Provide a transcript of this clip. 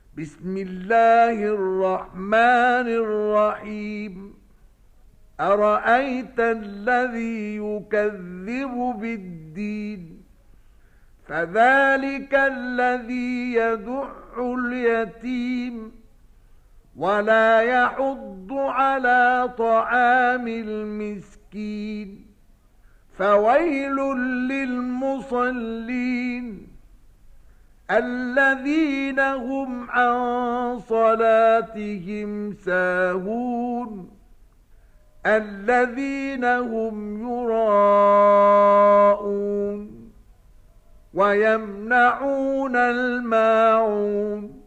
بسم الله الرحمن الرحيم أرأيت الذي يكذب بالدين فذلك الذي يدع اليتيم ولا يحض على طعام المسكين فويل للمصلين الذين هم عن صلاتهم ساهون الذين هم يراءون ويمنعون الماعون